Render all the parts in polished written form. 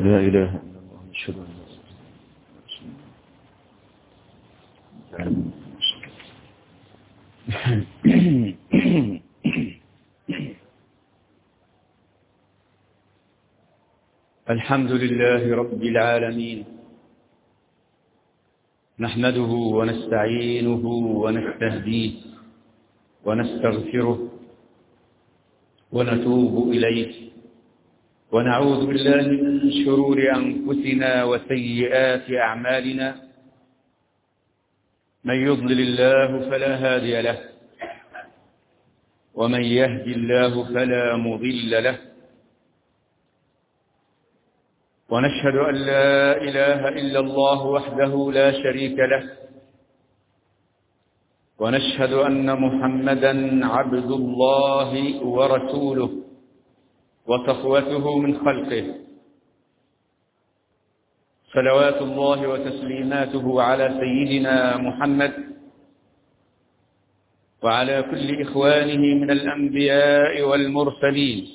لا إله إلا الله أشهد أن لا إله إلا الله. الحمد لله رب العالمين، نحمده ونستعينه ونستهديه ونستغفره ونتوب إليه، ونعوذ بالله من شرور أنفسنا وسيئات أعمالنا. من يضلل الله فلا هادي له، ومن يهدي الله فلا مضل له، ونشهد أن لا إله إلا الله وحده لا شريك له، ونشهد أن محمدا عبد الله ورسوله وصفوته من خلقه، صلوات الله وتسليماته على سيدنا محمد وعلى كل إخوانه من الأنبياء والمرسلين،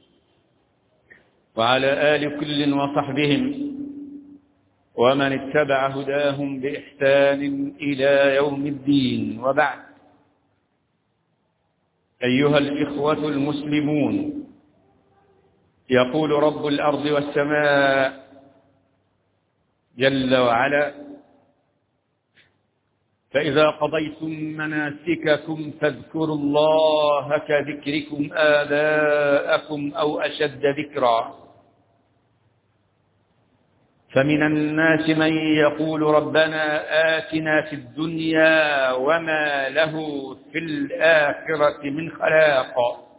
وعلى آل كل وصحبهم ومن اتبع هداهم بإحسان إلى يوم الدين. وبعد، أيها الإخوة المسلمون، يقول رب الأرض والسماء جل وعلا: فإذا قضيتم مناسككم فاذكروا الله كذكركم آباءكم أو أشد ذكرا. فمن الناس من يقول ربنا آتنا في الدنيا وما له في الآخرة من خلاق،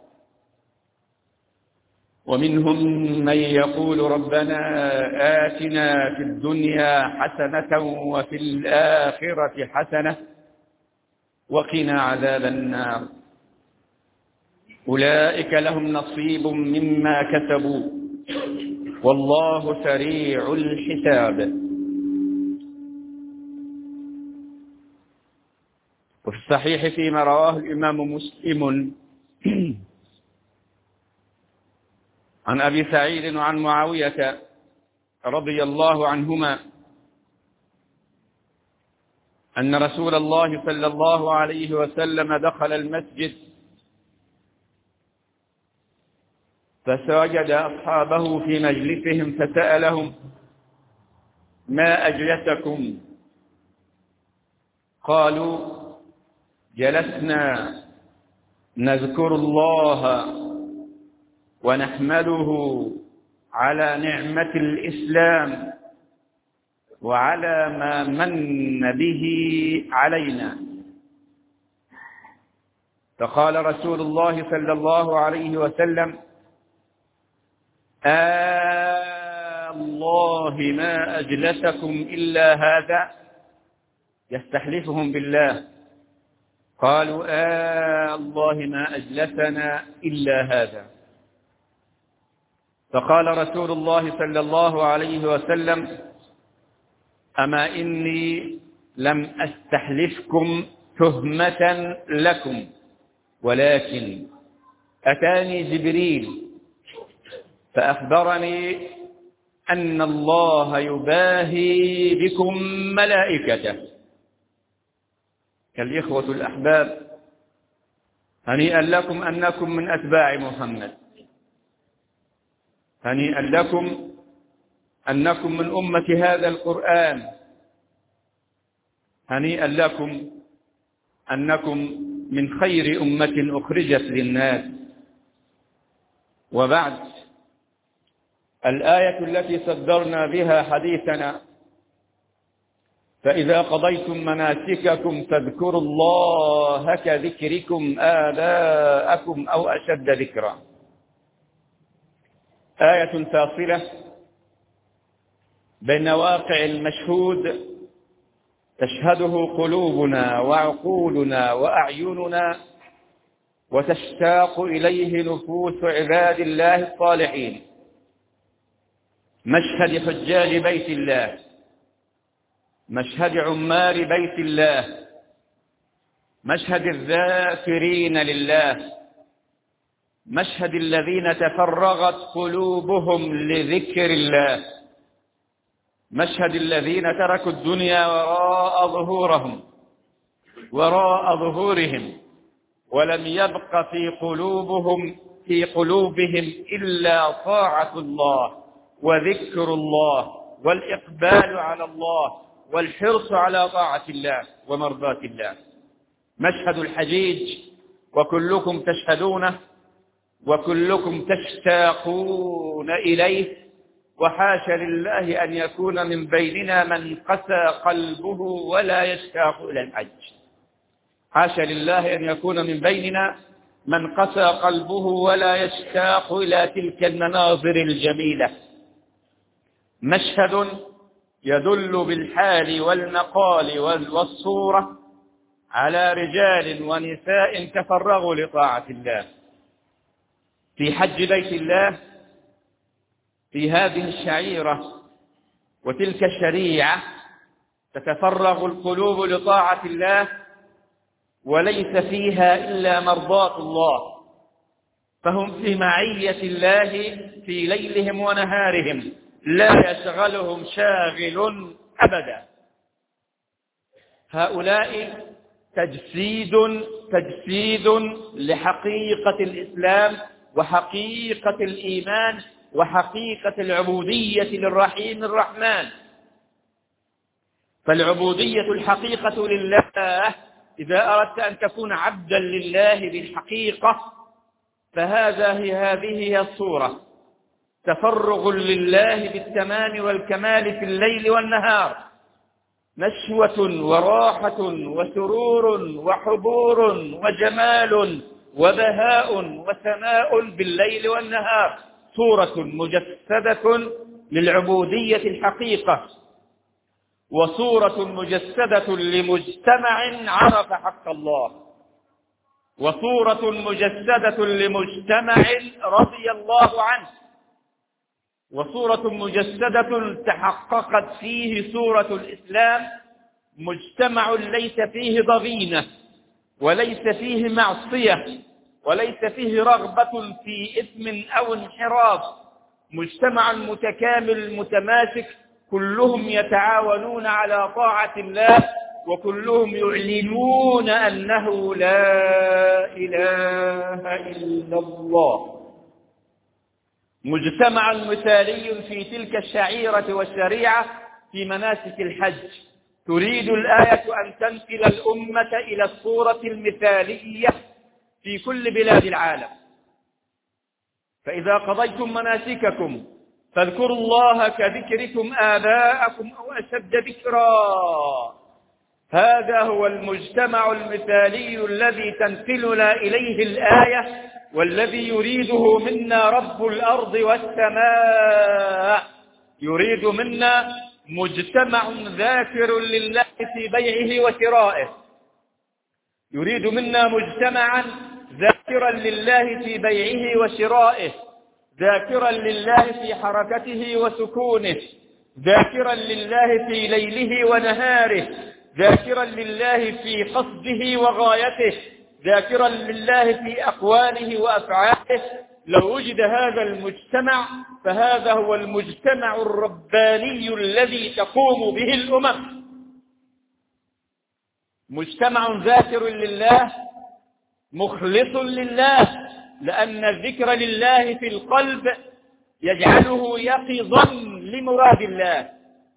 ومنهم من يقول ربنا آتنا في الدنيا حسنة وفي الآخرة حسنة وقنا عذاب النار. أولئك لهم نصيب مما كسبوا والله سريع الحساب. وفي الصحيح فيما رواه الإمام مسلم عن أبي سعيد وعن معاوية رضي الله عنهما أن رسول الله صلى الله عليه وسلم دخل المسجد فسجد أصحابه في مجلسهم فسألهم: ما أجلسكم؟ قالوا: جلسنا نذكر الله ونحمده على نعمة الإسلام وعلى ما من به علينا. فقال رسول الله صلى الله عليه وسلم: الله ما أجلسكم إلا هذا؟ يستحلفهم بالله. قالوا: الله ما أجلسنا إلا هذا. فقال رسول الله صلى الله عليه وسلم: أما إني لم أستحلفكم تهمة لكم، ولكن أتاني جبريل فأخبرني أن الله يباهي بكم ملائكته. كالإخوة الأحباب، هنيئا لكم أنكم من أتباع محمد، هنيئا لكم أنكم من أمة هذا القرآن، هنيئا لكم أنكم من خير أمة أخرجت للناس. وبعد، الآية التي صدرنا بها حديثنا: فإذا قضيتم مناسككم فاذكروا الله كذكركم آباءكم أو أشد ذكرا، آية فاصلة بين واقع المشهود تشهده قلوبنا وعقولنا وأعيننا وتشتاق إليه نفوس عباد الله الصالحين، مشهد حجاج بيت الله، مشهد عمار بيت الله، مشهد الذاكرين لله، مشهد الذين تفرغت قلوبهم لذكر الله، مشهد الذين تركوا الدنيا وراء ظهورهم ولم يبق في قلوبهم إلا طاعة الله وذكر الله والإقبال على الله والحرص على طاعة الله ومرضاة الله. مشهد الحجيج وكلكم تشهدونه وكلكم تشتاقون إليه، وحاشا لله أن يكون من بيننا من قسى قلبه ولا يشتاق إلى الحج. حاشا لله أن يكون من بيننا من قسى قلبه ولا يشتاق إلى تلك المناظر الجميلة. مشهد يدل بالحال والمقال والصورة على رجال ونساء تفرغوا لطاعة الله في حج بيت الله، في هذه الشعيرة وتلك الشريعة تتفرغ القلوب لطاعة الله وليس فيها إلا مرضاة الله، فهم في معية الله في ليلهم ونهارهم، لا يشغلهم شاغل أبدا. هؤلاء تجسيد لحقيقة الإسلام وحقيقة الإيمان وحقيقة العبودية للرحيم الرحمن. فالعبودية الحقيقة لله، إذا أردت أن تكون عبدا لله بالحقيقة هذه هي الصورة: تفرغ لله بالتمام والكمال في الليل والنهار، نشوة وراحة وسرور وحبور وجمال وبهاء وسماء بالليل والنهار، صورة مجسدة للعبودية الحقيقة، وصورة مجسدة لمجتمع عرف حق الله، وصورة مجسدة لمجتمع رضي الله عنه، وصورة مجسدة تحققت فيه صورة الإسلام، مجتمع ليس فيه ضغينة وليس فيه معصية وليس فيه رغبة في إثم أو انحراف، مجتمع متكامل متماسك، كلهم يتعاونون على طاعة الله وكلهم يعلنون أنه لا إله إلا الله. مجتمع مثالي في تلك الشعيرة والشريعة في مناسك الحج. تريد الآية أن تنقل الأمة إلى الصورة المثالية في كل بلاد العالم. فإذا قضيتم مناسككم فاذكروا الله كذكركم آباءكم أو أشد ذكرا. هذا هو المجتمع المثالي الذي تنقلنا إليه الآية والذي يريده منا رب الأرض والسماء. يريد منا مجتمع ذاكر لله في بيعه وشرائه، يريد منا مجتمعا ذاكرا لله في بيعه وشرائه، ذاكرا لله في حركته وسكونه، ذاكرا لله في ليله ونهاره، ذاكرا لله في قصده وغايته، ذاكرا لله في أقواله وأفعاله. لو وجد هذا المجتمع فهذا هو المجتمع الرباني الذي تقوم به الأمم. مجتمع ذاكر لله مخلص لله، لأن الذكر لله في القلب يجعله يقظا لمراد الله.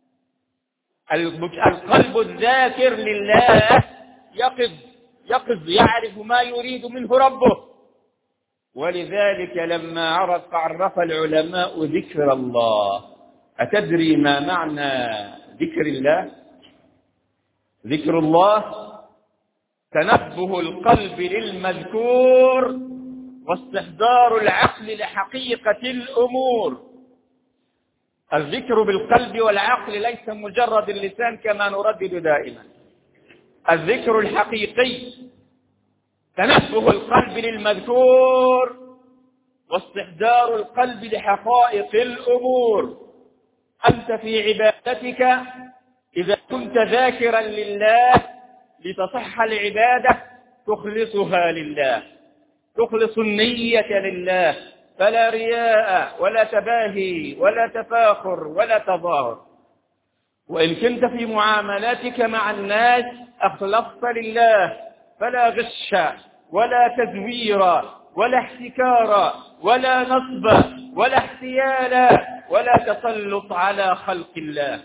القلب الذاكر لله يقظ يعرف ما يريد منه ربه. ولذلك لما عرف العلماء ذكر الله، أتدري ما معنى ذكر الله؟ ذكر الله تنبه القلب للمذكور واستحضار العقل لحقيقة الأمور. الذكر بالقلب والعقل ليس مجرد اللسان كما نردد دائما. الذكر الحقيقي تنبه القلب للمذكور واستحضار القلب لحقائق الأمور. أنت في عبادتك إذا كنت ذاكرا لله لتصح العبادة تخلصها لله، تخلص النية لله، فلا رياء ولا تباهي ولا تفاخر ولا تظاهر. وإن كنت في معاملاتك مع الناس أخلصت لله فلا غش ولا تزوير ولا احتكار ولا نصب ولا احتيال ولا تسلط على خلق الله.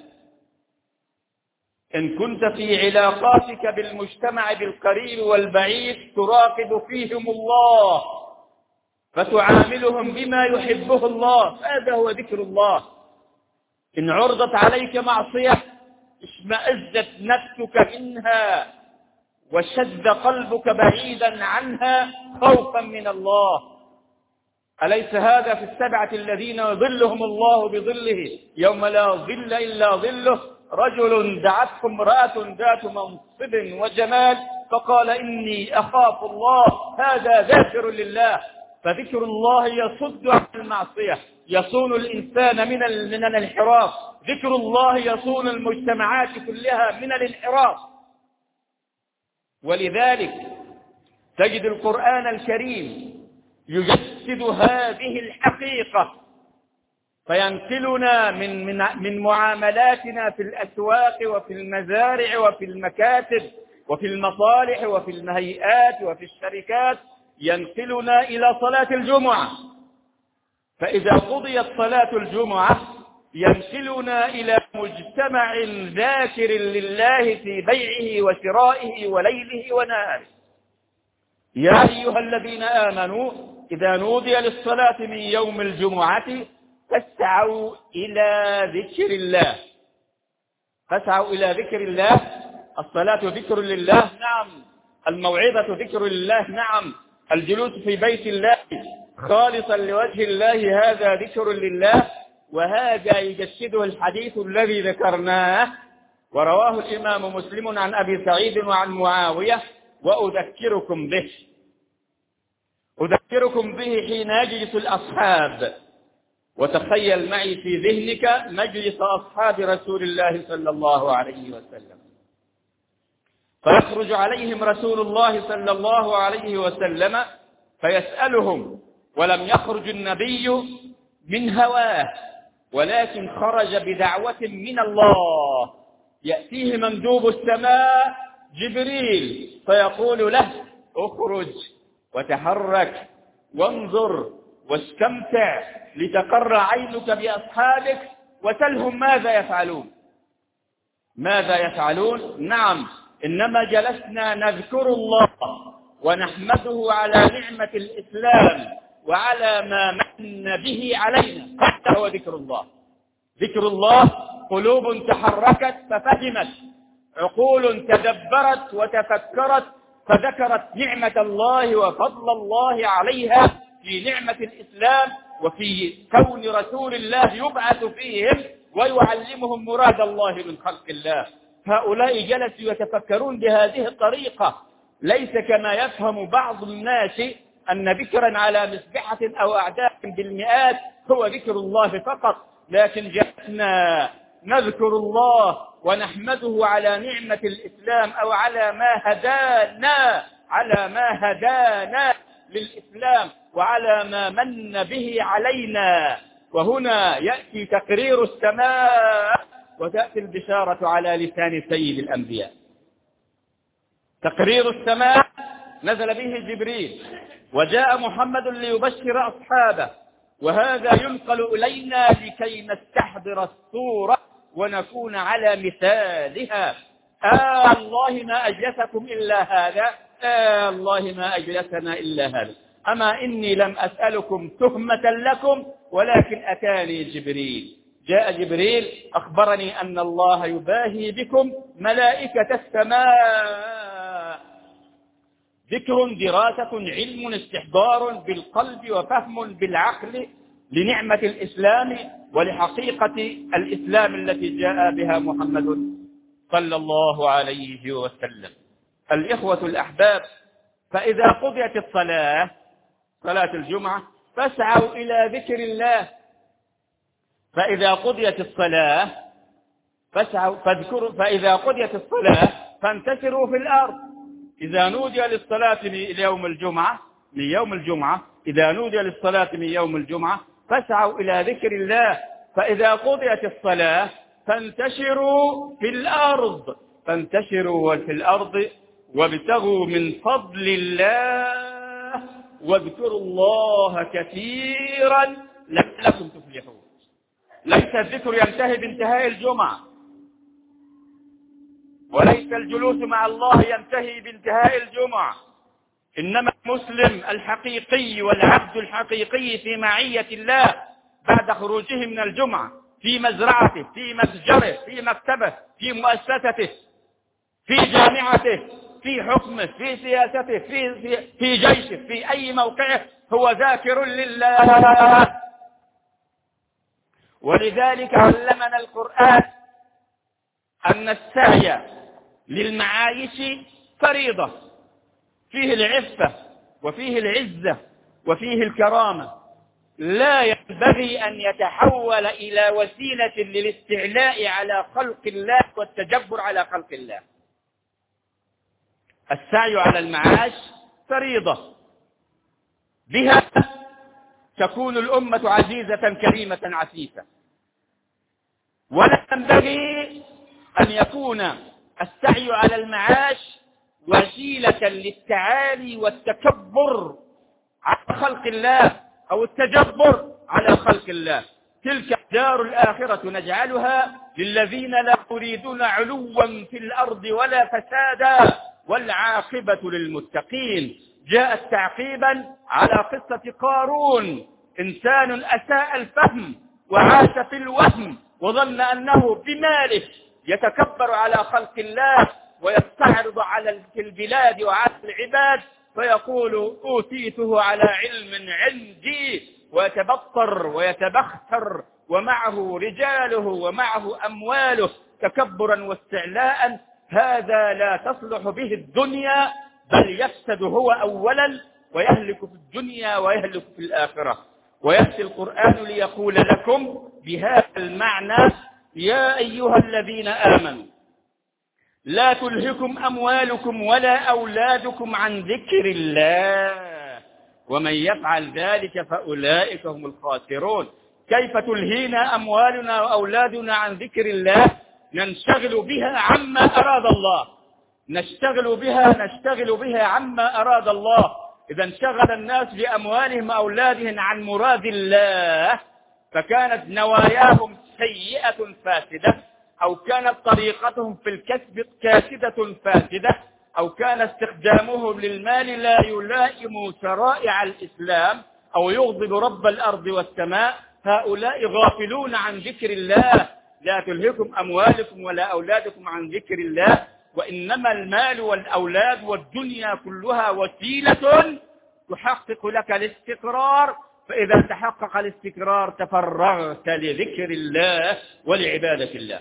إن كنت في علاقاتك بالمجتمع بالقريب والبعيد تراقب فيهم الله فتعاملهم بما يحبه الله، هذا هو ذكر الله. إن عرضت عليك معصية اشمأزت نفسك منها وشد قلبك بعيدا عنها خوفا من الله. أليس هذا في السبعة الذين يظلهم الله بظله يوم لا ظل إلا ظله؟ رجل دعته امرأة ذات منصب وجمال فقال إني أخاف الله، هذا ذاكر لله. فذكر الله يصد عن المعصية، يصون الإنسان من الانحراف. ذكر الله يصون المجتمعات كلها من الانحراف. ولذلك تجد القرآن الكريم يجسد هذه الحقيقة فينقلنا من معاملاتنا في الأسواق وفي المزارع وفي المكاتب وفي المصالح وفي الهيئات وفي الشركات، ينقلنا إلى صلاة الجمعة. فإذا قضيت صلاة الجمعة ينقلنا إلى مجتمع ذاكر لله في بيعه وشرائه وليله ونهاره. يا أيها الذين آمنوا إذا نودي للصلاة من يوم الجمعة فاسعوا إلى ذكر الله. فاسعوا إلى ذكر الله. الصلاة ذكر لله، نعم. الموعظة ذكر لله، نعم. الجلوس في بيت الله خالصا لوجه الله هذا ذكر لله. وهذا يجسده الحديث الذي ذكرناه ورواه الإمام مسلم عن أبي سعيد وعن معاوية، وأذكركم به حين يجلس الأصحاب. وتخيل معي في ذهنك مجلس أصحاب رسول الله صلى الله عليه وسلم، فيخرج عليهم رسول الله صلى الله عليه وسلم فيسألهم، ولم يخرج النبي من هواه ولكن خرج بدعوة من الله. يأتيه مندوب السماء جبريل فيقول له اخرج وتحرك وانظر واستمتع لتقر عينك بأصحابك وسلهم ماذا يفعلون. نعم، إنما جلسنا نذكر الله ونحمده على نعمة الإسلام وعلى ما من به علينا. هذا هو ذكر الله. ذكر الله قلوب تحركت ففهمت، عقول تدبرت وتفكرت فذكرت نعمة الله وفضل الله عليها في نعمة الإسلام وفي كون رسول الله يبعث فيهم ويعلمهم مراد الله من خلق الله. هؤلاء جلسوا يتفكرون بهذه الطريقة، ليس كما يفهم بعض الناس أن ذكرا على مسبحة أو أعداد بالمئات هو ذكر الله فقط، لكن جلسنا نذكر الله ونحمده على نعمة الإسلام أو على ما هدانا للإسلام وعلى ما من به علينا. وهنا يأتي تقرير السماء وتأتي البشارة على لسان سيد الأنبياء. تقرير السماء نزل به جبريل وجاء محمد ليبشر أصحابه، وهذا ينقل إلينا لكي نستحضر الصورة ونكون على مثالها. الله ما أجلسكم إلا هذا، الله ما أجلسنا إلا هذا. أما إني لم أسألكم تهمة لكم ولكن أتاني جبريل. جاء جبريل أخبرني أن الله يباهي بكم ملائكة السماء. ذكر، دراسة، علم، استحضار بالقلب وفهم بالعقل لنعمة الإسلام ولحقيقة الإسلام التي جاء بها محمد صلى الله عليه وسلم. الإخوة الأحباب، فإذا قضيت الصلاة، صلاة الجمعة، فاسعوا إلى ذكر الله. فإذا قضيت الصلاة فإذا قضيت الصلاة فانتشروا في الأرض. إذا نودي للصلاة من يوم الجمعة إذا نودي للصلاة من يوم الجمعة فاسعوا إلى ذكر الله. فإذا قضيت الصلاة فانتشروا في الأرض وابتغوا من فضل الله واذكروا الله كثيرا لعلكم تفلحون. ليس الذكر ينتهي بانتهاء الجمعة، وليس الجلوس مع الله ينتهي بانتهاء الجمعة، إنما المسلم الحقيقي والعبد الحقيقي في معية الله بعد خروجه من الجمعة، في مزرعته، في متجره، في مكتبه، في مؤسسته، في جامعته، في حكمه، في سياسته، في جيشه، في أي موقعه، هو ذاكر لله. ولذلك علمنا القرآن أن السعي للمعايش فريضة، فيه العفة وفيه العزة وفيه الكرامة، لا ينبغي أن يتحول إلى وسيلة للاستعلاء على خلق الله والتجبر على خلق الله. السعي على المعاش فريضة، بها تكون الأمة عزيزة كريمة عفيفة، ولا ينبغي أن يكون السعي على المعاش وسيلة للتعالي والتكبر على خلق الله أو التجبر على خلق الله. تلك الدار الآخرة نجعلها للذين لا يريدون علوا في الأرض ولا فسادا والعاقبة للمتقين. جاءت تعقيبا على قصة قارون، إنسان أساء الفهم وعاش في الوهم وظن أنه بماله يتكبر على خلق الله ويستعرض على البلاد وعلى العباد، فيقول أوتيته على علم عندي، ويتبطر ويتبختر ومعه رجاله ومعه أمواله تكبرا واستعلاء. هذا لا تصلح به الدنيا، بل يفسد هو أولا ويهلك في الدنيا ويهلك في الآخرة. ويأتي القرآن ليقول لكم بهذا المعنى: يا أيها الذين آمنوا لا تلهكم أموالكم ولا أولادكم عن ذكر الله ومن يفعل ذلك فأولئك هم الخاسرون. كيف تلهينا أموالنا وأولادنا عن ذكر الله؟ ننشغل بها عما أراد الله، نشتغل بها عما أراد الله. إذا انشغل الناس بأموالهم وأولادهم عن مراد الله، فكانت نواياهم سيئة فاسدة، أو كانت طريقتهم في الكسب كاسدة فاسدة، أو كان استخدامهم للمال لا يلائم شرائع الإسلام أو يغضب رب الأرض والسماء. هؤلاء غافلون عن ذكر الله. لا تلهكم أموالكم ولا أولادكم عن ذكر الله، وإنما المال والأولاد والدنيا كلها وسيلة تحقق لك الاستقرار، فإذا تحقق الاستقرار تفرغت لذكر الله ولعبادة الله.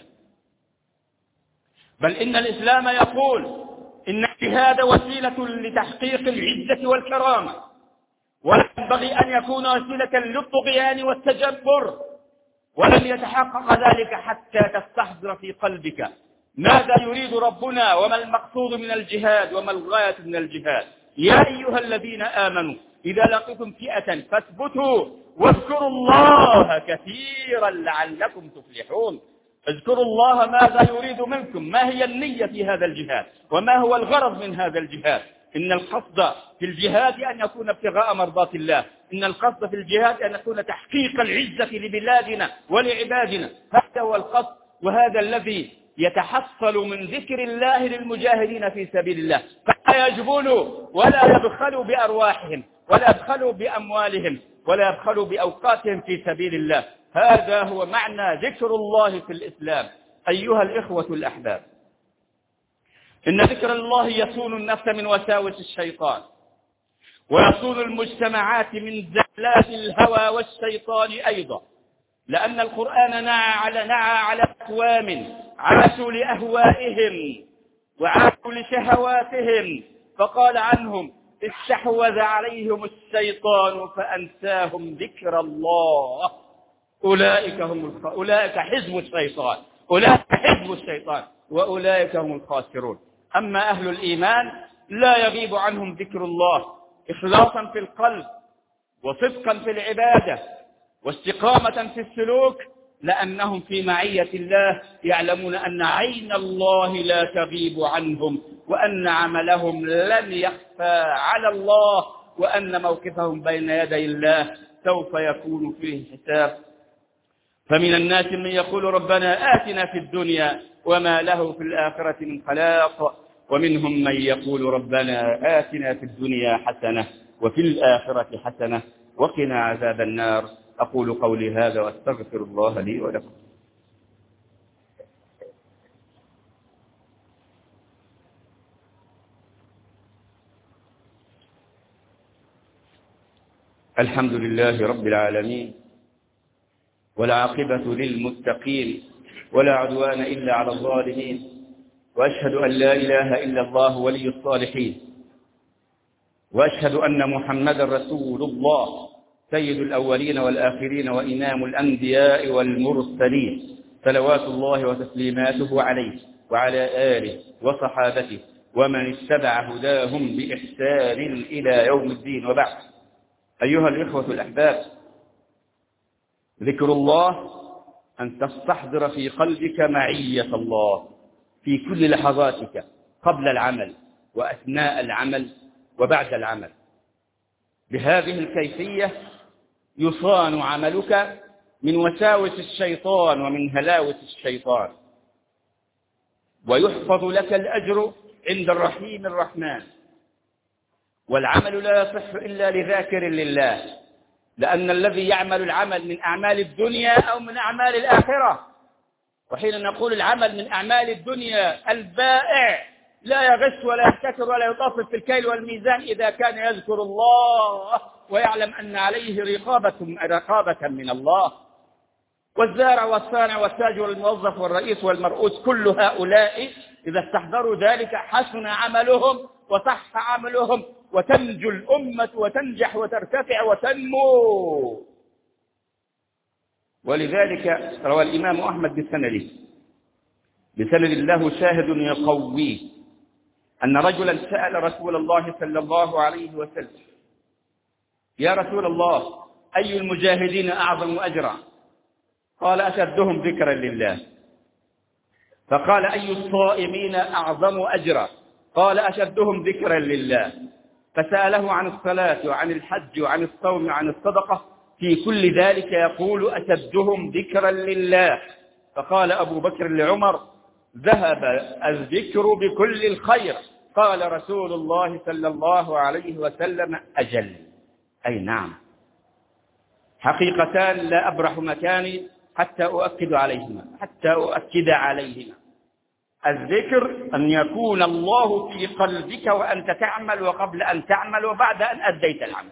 بل إن الإسلام يقول إن الجهاد وسيلة لتحقيق العزة والكرامة، ولا ينبغي أن يكون وسيلة للطغيان والتجبر، ولن يتحقق ذلك حتى تستحضر في قلبك ماذا يريد ربنا وما المقصود من الجهاد وما الغاية من الجهاد. يا أيها الذين آمنوا إذا لقيتم فئة فاثبتوا واذكروا الله كثيرا لعلكم تفلحون. اذكروا الله ماذا يريد منكم، ما هي النية في هذا الجهاد وما هو الغرض من هذا الجهاد. إن القصد في الجهاد أن يكون ابتغاء مرضات الله، إن القصد في الجهاد أن يكون تحقيق العزة لبلادنا ولعبادنا. هذا هو القصد، وهذا الذي يتحصل من ذكر الله للمجاهدين في سبيل الله، فلا يجبنوا ولا يبخلوا بأرواحهم ولا يبخلوا بأموالهم ولا يبخلوا بأوقاتهم في سبيل الله. هذا هو معنى ذكر الله في الإسلام. أيها الإخوة الأحباب، إن ذكر الله يصون النفس من وساوس الشيطان، ويصون المجتمعات من زلات الهوى والشيطان أيضا، لأن القرآن نعى على أقوام عاشوا لأهوائهم وعاشوا لشهواتهم، فقال عنهم: استحوذ عليهم الشيطان فأنساهم ذكر الله. أولئك حزب الشيطان وأولئك هم الخاسرون. أما أهل الإيمان لا يغيب عنهم ذكر الله إخلاصا في القلب وصدقا في العبادة واستقامة في السلوك، لأنهم في معية الله يعلمون أن عين الله لا تغيب عنهم، وأن عملهم لن يخفى على الله، وأن موقفهم بين يدي الله سوف يكون فيه حساب. فمن الناس من يقول ربنا آتنا في الدنيا وما له في الآخرة من خلاق، ومنهم من يقول ربنا آتنا في الدنيا حسنة وفي الآخرة حسنة وقنا عذاب النار. أقول قولي هذا وأستغفر الله لي ولكم. الحمد لله رب العالمين، والعاقبة للمتقين، ولا عدوان إلا على الظالمين، وأشهد أن لا إله إلا الله ولي الصالحين، وأشهد أن محمدا رسول الله سيد الأولين والآخرين وإمام الأنبياء والمرسلين، صلوات الله وتسليماته عليه وعلى آله وصحابته ومن اتبع هداهم بإحسان إلى يوم الدين. وبعد، أيها الإخوة الأحباب، ذكر الله أن تستحضر في قلبك معية الله في كل لحظاتك، قبل العمل وأثناء العمل وبعد العمل. بهذه الكيفية يصان عملك من وساوس الشيطان ومن هلاوس الشيطان، ويحفظ لك الأجر عند الرحيم الرحمن. والعمل لا يصح إلا لذاكر لله، لأن الذي يعمل العمل من أعمال الدنيا أو من أعمال الآخرة. وحين نقول العمل من أعمال الدنيا، البائع لا يغش ولا يحتكر ولا يطفف في الكيل والميزان إذا كان يذكر الله ويعلم أن عليه رقابة من الله. والزارع والصانع والتاجر والموظف والرئيس والمرؤوس، كل هؤلاء إذا استحضروا ذلك حسن عملهم وصح عملهم، وتنجو الأمة وتنجح وترتفع وتنمو. ولذلك روى الإمام أحمد بسند له شاهد يقويه أن رجلا سأل رسول الله صلى الله عليه وسلم: يا رسول الله، أي المجاهدين أعظم أجرا؟ قال: أشدهم ذكرا لله. فقال: أي الصائمين أعظم أجرا؟ قال: أشدهم ذكرا لله. فسأله عن الصلاة وعن الحج وعن الصوم وعن الصدقة، في كل ذلك يقول: أشدهم ذكرا لله. فقال أبو بكر لعمر: ذهب الذكر بكل الخير. قال رسول الله صلى الله عليه وسلم: أجل، أي نعم، حقيقتان لا أبرح مكاني حتى أؤكد عليهما. الذكر أن يكون الله في قلبك وأنت تعمل وقبل أن تعمل وبعد أن أديت العمل.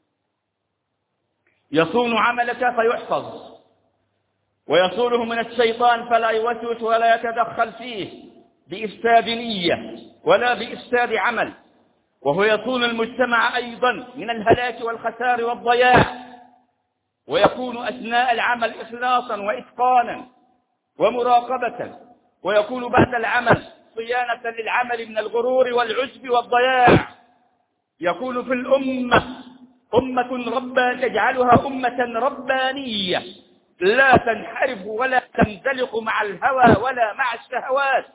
يصون عملك فيحفظ، ويصونه من الشيطان فلا يوسوس ولا يتدخل فيه بإفساد نية ولا بإفساد عمل. وهو يصون المجتمع أيضا من الهلاك والخسار والضياع، ويكون أثناء العمل إخلاصا وإتقانا ومراقبة، ويكون بعد العمل صيانة للعمل من الغرور والعجب والضياع. يكون في الأمة أمة تجعلها أمة ربانية لا تنحرف ولا تنزلق مع الهوى ولا مع الشهوات،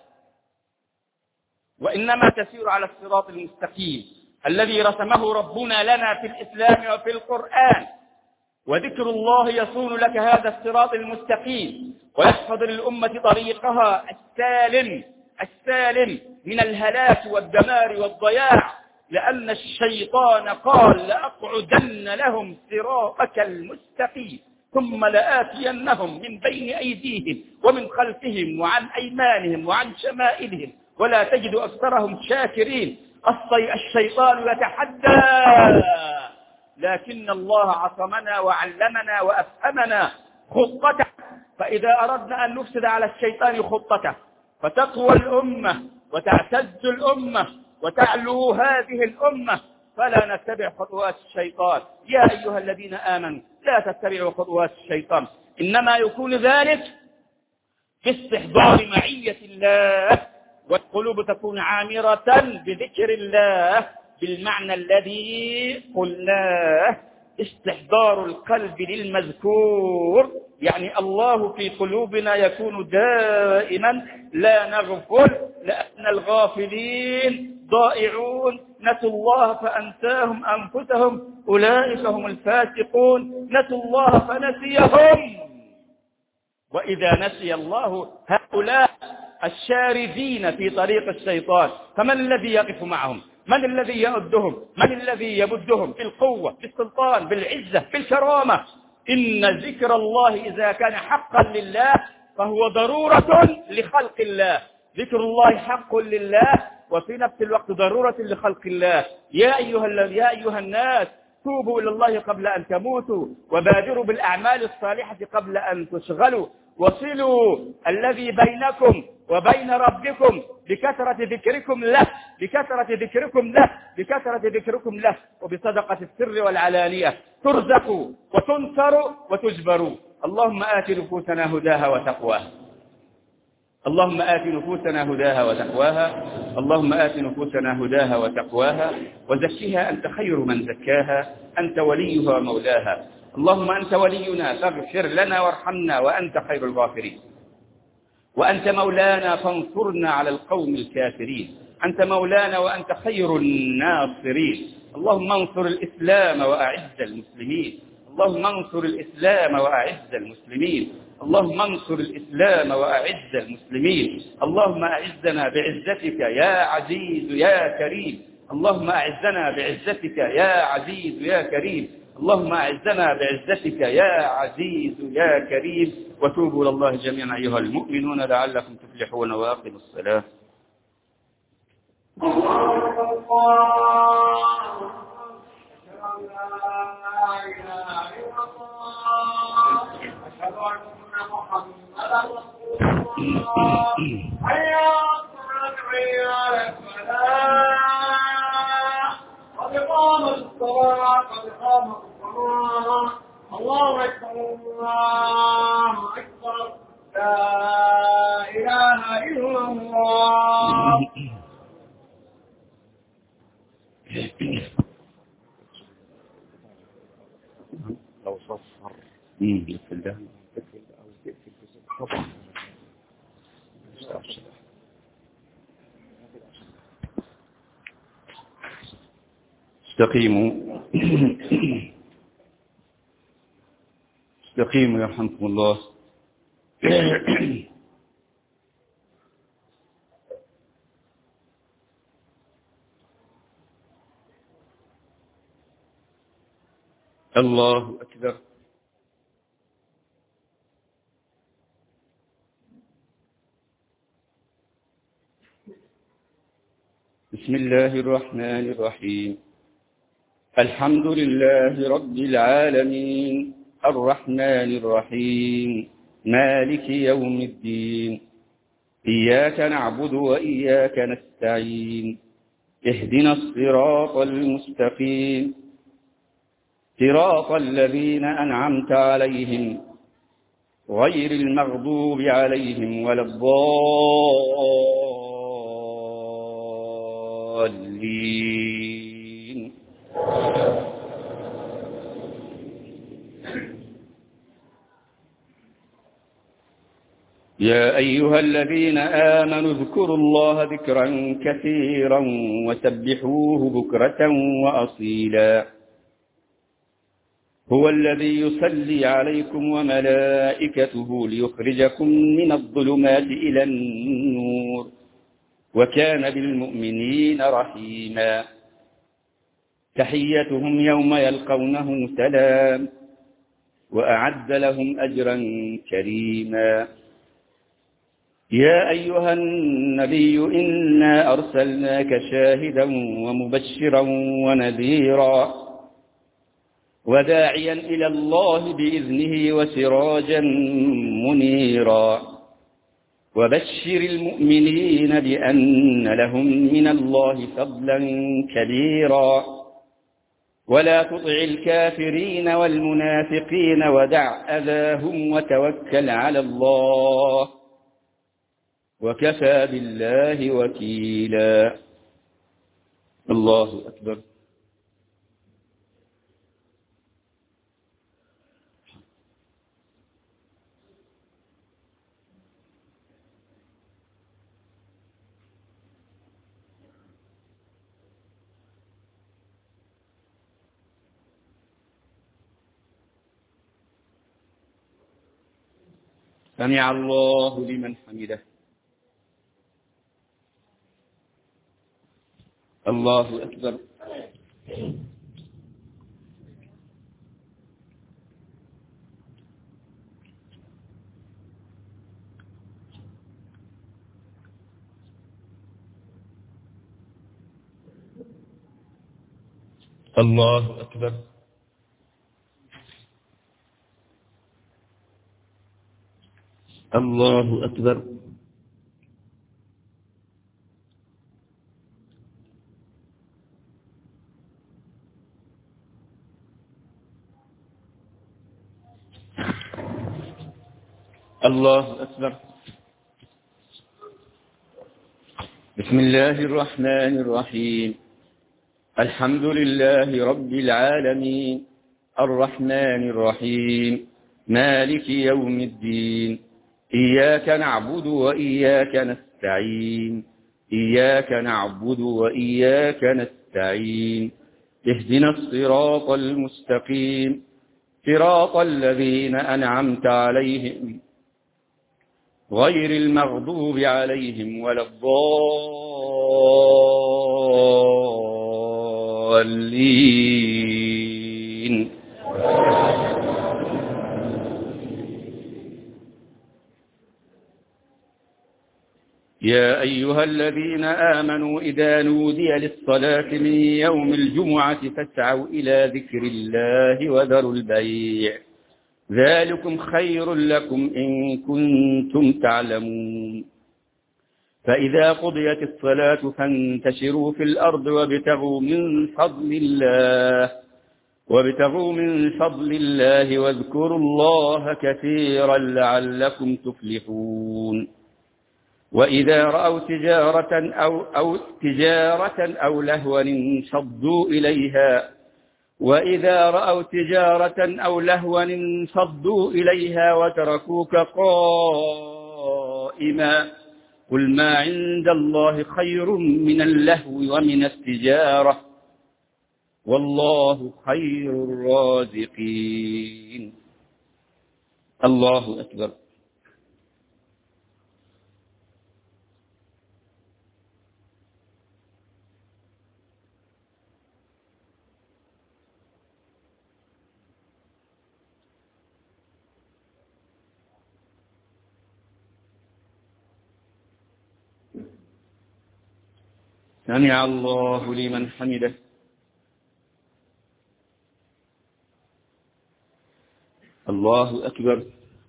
وإنما تسير على الصراط المستقيم الذي رسمه ربنا لنا في الإسلام وفي القرآن. وذكر الله يصون لك هذا الصراط المستقيم ويحفظ للأمة طريقها السالم من الهلاك والدمار والضياع، لأن الشيطان قال: لأقعدن لهم صراطك المستقيم ثم لآتينهم من بين أيديهم ومن خلفهم وعن أيمانهم وعن شمائلهم ولا تجد أكثرهم شاكرين. الشيطان يتحدى، لكن الله عصمنا وعلمنا وأفهمنا خطته. فإذا أردنا أن نفسد على الشيطان خطته فتقوى الأمة وتعتز الأمة وتعلو هذه الأمة، فلا نتبع خطوات الشيطان. يا أيها الذين آمنوا لا تتبعوا خطوات الشيطان، إنما يكون ذلك في استحضار معية الله، والقلوب تكون عامرة بذكر الله بالمعنى الذي قلناه. استحضار القلب للمذكور، يعني الله في قلوبنا يكون دائما، لا نغفل، لأن الغافلين ضائعون، نسوا الله فأنساهم أنفسهم، أولئك هم الفاسقون، نسوا الله فنسيهم. وإذا نسي الله هؤلاء الشاردين في طريق الشيطان، فمن الذي يقف معهم؟ من الذي يؤدهم؟ من الذي يمدهم بالقوة، بالسلطان، بالعزة، بالكرامة؟ إن ذكر الله إذا كان حقا لله فهو ضرورة لخلق الله. ذكر الله حق لله وفي نفس الوقت ضرورة لخلق الله. يا أيها الناس توبوا إلى الله قبل أن تموتوا، وبادروا بالأعمال الصالحة قبل أن تشغلوا، وصلوا الذي بينكم وبين ربكم بكثرة ذكركم له، بكثرة ذكركم له، بكثرة ذكركم له، وبصدقة السر والعلانية ترزقوا وتنصروا وتجبروا. اللهم آت نفوسنا هداها وتقواها، اللهم آت نفوسنا هداها وتقواها، اللهم آت نفوسنا هداها وتقواها، وزكها أنت خير من زكاها، أنت وليها ومولاها. اللهم أنت ولينا فاغفر لنا وارحمنا وأنت خير الغافرين، وأنت مولانا فانصرنا على القوم الكافرين، أنت مولانا وأنت خير الناصرين. اللهم انصر الإسلام وأعز المسلمين، اللهم انصر الإسلام وأعز المسلمين، اللهم انصر الإسلام وأعز المسلمين. اللهم أعزنا بعزتك يا عزيز يا كريم، اللهم أعزنا بعزتك يا عزيز يا كريم، اللهم أعزنا بعزتك يا عزيز يا كريم. وتوبوا إلى الله جميعا أيها المؤمنون لعلكم تفلحون، وأقيموا الصلاة. الله أكبر الله أكبر لا إله إلا الله. لو صفر استقيموا استقيموا يرحمكم الله. الله أكبر. بسم الله الرحمن الرحيم. الحمد لله رب العالمين، الرحمن الرحيم، مالك يوم الدين، إياك نعبد وإياك نستعين، اهدنا الصراط المستقيم، صراط الذين أنعمت عليهم غير المغضوب عليهم ولا الضالين. يا أيها الذين آمنوا اذكروا الله ذكرا كثيرا وسبحوه بكرة وأصيلا. هو الذي يصلي عليكم وملائكته ليخرجكم من الظلمات إلى النور، وكان بالمؤمنين رحيما. تحيتهم يوم يلقونه سلام، وأعد لهم أجرا كريما. يا أيها النبي إنا أرسلناك شاهدا ومبشرا ونذيرا وداعيا إلى الله بإذنه وسراجا منيرا. وبشر المؤمنين بأن لهم من الله فضلا كبيرا. ولا تطع الكافرين والمنافقين ودع أذاهم وتوكل على الله، وكفى بالله وكيلا. الله أكبر. سمع الله لمن حمده. الله أكبر. الله أكبر. الله أكبر. الله أكبر. بسم الله الرحمن الرحيم. الحمد لله رب العالمين الرحمن الرحيم مالك يوم الدين. إياك نعبد وإياك نستعين. إياك نعبد وإياك نستعين. اهدنا الصراط المستقيم صراط الذين أنعمت عليهم غير المغضوب عليهم ولا الضالين. يا أيها الذين آمنوا إذا نودي للصلاة من يوم الجمعة فاسعوا إلى ذكر الله وذروا البيع ذلكم خير لكم إن كنتم تعلمون. فإذا قضيت الصلاة فانتشروا في الأرض وابتغوا من فضل الله واذكروا الله كثيرا لعلكم تفلحون. وإذا رأوا تجارة أو لهوا انفضوا إليها وتركوك قائما قل ما عند الله خير من اللهو ومن التجارة والله خير الرازقين. الله أكبر. سمع الله لمن حمده. الله أكبر.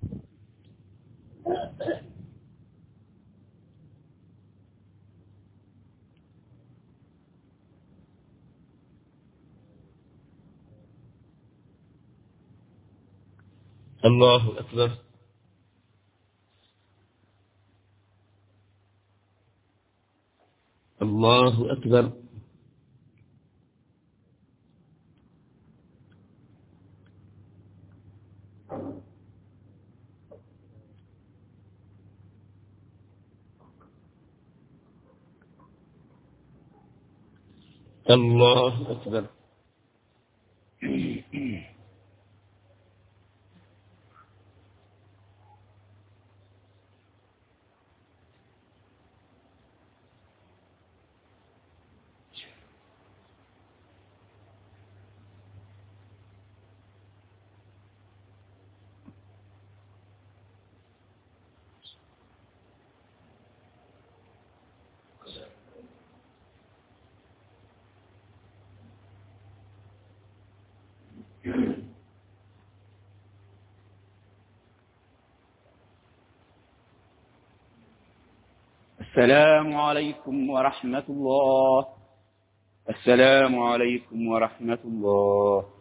الله أكبر. الله أكبر. الله أكبر. السلام عليكم ورحمة الله. السلام عليكم ورحمة الله.